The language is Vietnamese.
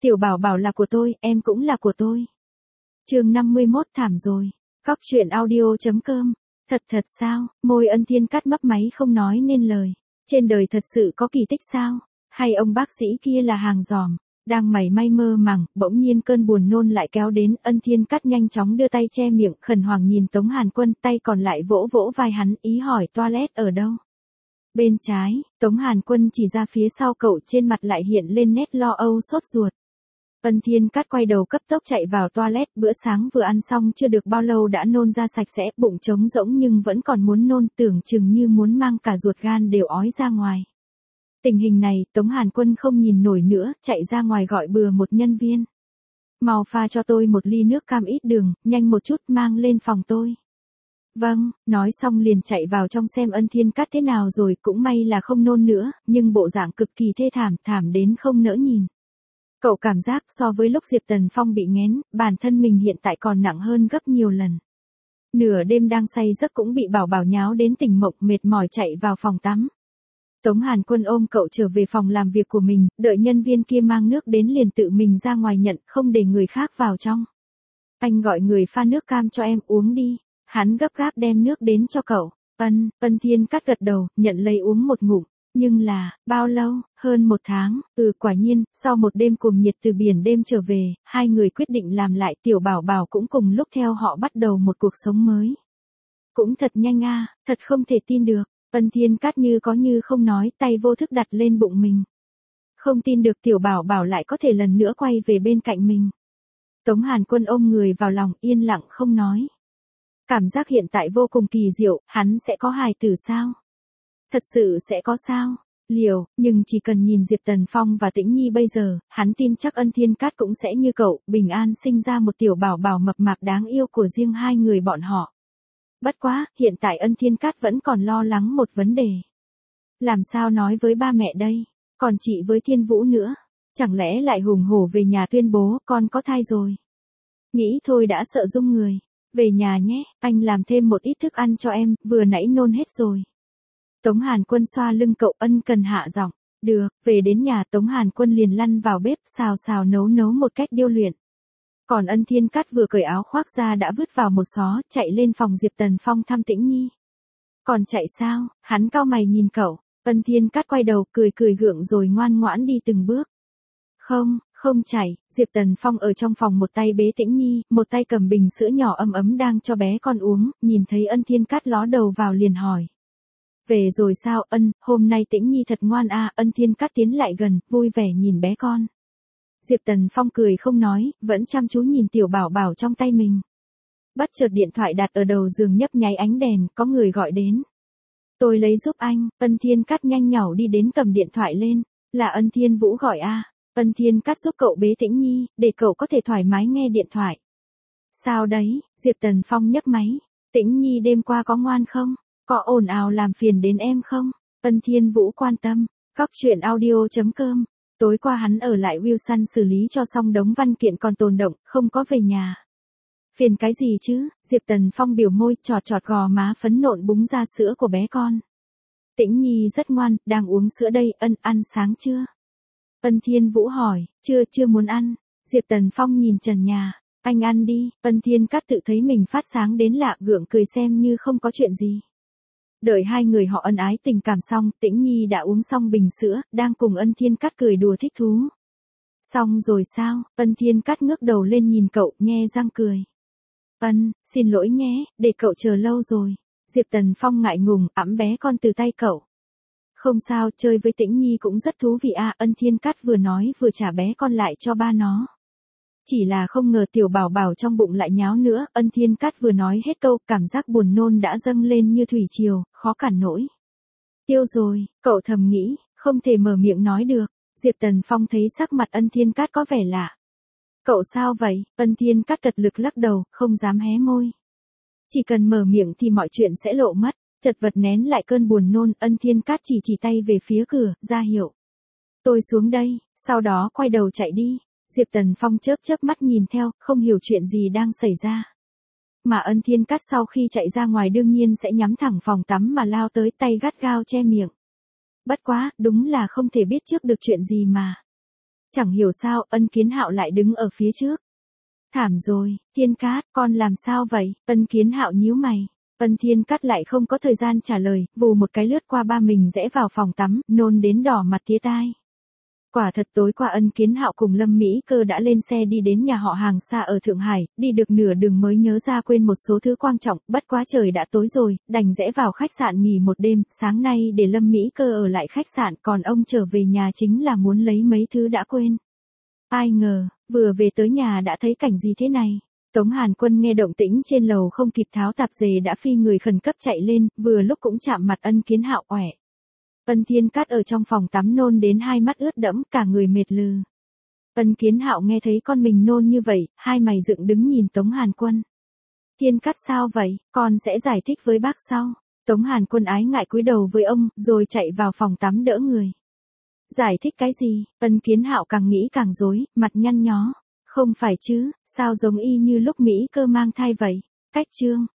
Tiểu Bảo Bảo là của tôi, em cũng là của tôi. Chương 51 thảm rồi. Cóc truyện audio.com. Thật sao? Môi Ân Thiên Cát mấp máy không nói nên lời. Trên đời thật sự có kỳ tích sao? Hay ông bác sĩ kia là hàng giòm? Đang mải may mơ màng, bỗng nhiên cơn buồn nôn lại kéo đến. Ân Thiên Cát nhanh chóng đưa tay che miệng, khẩn hoàng nhìn Tống Hàn Quân, tay còn lại vỗ vỗ vai hắn, ý hỏi toilet ở đâu. Bên trái. Tống Hàn Quân chỉ ra phía sau cậu, trên mặt lại hiện lên nét lo âu sốt ruột. Ân Thiên Cát quay đầu cấp tốc chạy vào toilet, bữa sáng vừa ăn xong chưa được bao lâu đã nôn ra sạch sẽ, bụng trống rỗng nhưng vẫn còn muốn nôn, tưởng chừng như muốn mang cả ruột gan đều ói ra ngoài. Tình hình này, Tống Hàn Quân không nhìn nổi nữa, chạy ra ngoài gọi bừa một nhân viên. Mau pha cho tôi một ly nước cam ít đường, nhanh một chút, mang lên phòng tôi. Vâng, nói xong liền chạy vào trong xem Ân Thiên Cát thế nào rồi, cũng may là không nôn nữa, nhưng bộ dạng cực kỳ thê thảm, thảm đến không nỡ nhìn. Cậu cảm giác so với lúc Diệp Tần Phong bị nghén, bản thân mình hiện tại còn nặng hơn gấp nhiều lần. Nửa đêm đang say giấc cũng bị Bảo Bảo nháo đến tỉnh mộng, mệt mỏi chạy vào phòng tắm. Tống Hàn Quân ôm cậu trở về phòng làm việc của mình, đợi nhân viên kia mang nước đến liền tự mình ra ngoài nhận, không để người khác vào trong. Anh gọi người pha nước cam cho em uống đi. Hắn gấp gáp đem nước đến cho cậu. Ân Thiên Cát gật đầu, nhận lấy uống một ngụm. Nhưng là, bao lâu? Hơn 1 tháng. Quả nhiên, sau một đêm cuồng nhiệt từ biển đêm trở về, hai người quyết định làm lại. Tiểu Bảo Bảo cũng cùng lúc theo họ bắt đầu một cuộc sống mới. Cũng thật nhanh a, thật không thể tin được. Ân Thiên Cát như có như không nói, tay vô thức đặt lên bụng mình. Không tin được Tiểu Bảo Bảo lại có thể lần nữa quay về bên cạnh mình. Tống Hàn Quân ôm người vào lòng, yên lặng không nói. Cảm giác hiện tại vô cùng kỳ diệu, hắn sẽ có hài tử sao? Thật sự sẽ có sao? Liều, nhưng chỉ cần nhìn Diệp Tần Phong và Tĩnh Nhi bây giờ, hắn tin chắc Ân Thiên Cát cũng sẽ như cậu, bình an sinh ra một Tiểu Bảo Bảo mập mạp đáng yêu của riêng hai người bọn họ. Bất quá, hiện tại Ân Thiên Cát vẫn còn lo lắng một vấn đề. Làm sao nói với ba mẹ đây? Còn chị với Thiên Vũ nữa? Chẳng lẽ lại hùng hổ về nhà tuyên bố con có thai rồi? Nghĩ thôi đã sợ rung người. Về nhà nhé, anh làm thêm một ít thức ăn cho em, vừa nãy nôn hết rồi. Tống Hàn Quân xoa lưng cậu, ân cần hạ giọng. Được, về đến nhà Tống Hàn Quân liền lăn vào bếp, xào nấu một cách điêu luyện. Còn Ân Thiên Cát vừa cởi áo khoác ra đã vứt vào một xó, chạy lên phòng Diệp Tần Phong thăm Tĩnh Nhi. Còn chạy sao? Hắn cau mày nhìn cậu. Ân Thiên Cát quay đầu, cười gượng rồi ngoan ngoãn đi từng bước. Không chạy, Diệp Tần Phong ở trong phòng một tay bế Tĩnh Nhi, một tay cầm bình sữa nhỏ ấm ấm đang cho bé con uống, nhìn thấy Ân Thiên Cát ló đầu vào liền hỏi. Về rồi sao hôm nay Tĩnh Nhi thật ngoan à, Ân Thiên Cát tiến lại gần, vui vẻ nhìn bé con. Diệp Tần Phong cười không nói, vẫn chăm chú nhìn Tiểu Bảo Bảo trong tay mình. Bất chợt điện thoại đặt ở đầu giường nhấp nháy ánh đèn, có người gọi đến. Tôi lấy giúp anh, Ân Thiên Cát nhanh nhảu đi đến cầm điện thoại lên, là Ân Thiên Vũ gọi à. Ân Thiên Cát giúp cậu bế Tĩnh Nhi, để cậu có thể thoải mái nghe điện thoại. Sao đấy? Diệp Tần Phong nhấc máy. Tĩnh Nhi đêm qua có ngoan không? Có ồn ào làm phiền đến em không? Ân Thiên Vũ quan tâm. Cóc truyện audio.com. Tối qua hắn ở lại Wilson xử lý cho xong đống văn kiện còn tồn động, không có về nhà. Phiền cái gì chứ? Diệp Tần Phong biểu môi, chọt gò má phấn nộn búng ra sữa của bé con. Tĩnh Nhi rất ngoan, đang uống sữa đây, ăn sáng chưa? Ân Thiên Vũ hỏi, chưa muốn ăn. Diệp Tần Phong nhìn trần nhà, anh ăn đi. Ân Thiên Cát tự thấy mình phát sáng đến lạ, gượng cười xem như không có chuyện gì. Đợi hai người họ ân ái tình cảm xong, Tĩnh Nhi đã uống xong bình sữa, đang cùng Ân Thiên Cát cười đùa thích thú. Xong rồi sao? Ân Thiên Cát ngước đầu lên nhìn cậu, nhe răng cười. Xin lỗi nhé, để cậu chờ lâu rồi. Diệp Tần Phong ngại ngùng, ẵm bé con từ tay cậu. Không sao, chơi với Tĩnh Nhi cũng rất thú vị à, Ân Thiên Cát vừa nói vừa trả bé con lại cho ba nó. Chỉ là không ngờ Tiểu Bảo Bảo trong bụng lại nháo nữa, Ân Thiên Cát vừa nói hết câu, cảm giác buồn nôn đã dâng lên như thủy triều, khó cản nổi. Tiêu rồi, cậu thầm nghĩ, không thể mở miệng nói được. Diệp Tần Phong thấy sắc mặt Ân Thiên Cát có vẻ lạ. Cậu sao vậy? Ân Thiên Cát cật lực lắc đầu, không dám hé môi. Chỉ cần mở miệng thì mọi chuyện sẽ lộ mất. Chật vật nén lại cơn buồn nôn, Ân Thiên Cát chỉ tay về phía cửa, ra hiệu. Tôi xuống đây, sau đó quay đầu chạy đi. Diệp Tần Phong chớp mắt nhìn theo, không hiểu chuyện gì đang xảy ra. Mà Ân Thiên Cát sau khi chạy ra ngoài đương nhiên sẽ nhắm thẳng phòng tắm mà lao tới, tay gắt gao che miệng. Bất quá, đúng là không thể biết trước được chuyện gì mà. Chẳng hiểu sao, Ân Kiến Hạo lại đứng ở phía trước. Thảm rồi, Thiên Cát, con làm sao vậy? Ân Kiến Hạo nhíu mày. Ân Thiên Cát lại không có thời gian trả lời, vù một cái lướt qua ba mình rẽ vào phòng tắm, nôn đến đỏ mặt tía tai. Quả thật tối qua Ân Kiến Hạo cùng Lâm Mỹ Cơ đã lên xe đi đến nhà họ hàng xa ở Thượng Hải, đi được nửa đường mới nhớ ra quên một số thứ quan trọng, bất quá trời đã tối rồi, đành rẽ vào khách sạn nghỉ một đêm, sáng nay để Lâm Mỹ Cơ ở lại khách sạn, còn ông trở về nhà chính là muốn lấy mấy thứ đã quên. Ai ngờ, vừa về tới nhà đã thấy cảnh gì thế này. Tống Hàn Quân nghe động tĩnh trên lầu không kịp tháo tạp dề đã phi người khẩn cấp chạy lên, vừa lúc cũng chạm mặt Ân Kiến Hạo oẻ. Ân Thiên Cát ở trong phòng tắm nôn đến hai mắt ướt đẫm, cả người mệt lừ. Ân Kiến Hạo nghe thấy con mình nôn như vậy, hai mày dựng đứng nhìn Tống Hàn Quân. Thiên Cát sao vậy, con sẽ giải thích với bác sau. Tống Hàn Quân ái ngại cúi đầu với ông, rồi chạy vào phòng tắm đỡ người. Giải thích cái gì? Ân Kiến Hạo càng nghĩ càng rối, mặt nhăn nhó. Không phải chứ, sao giống y như lúc Mỹ Cơ mang thai vậy? Cách chương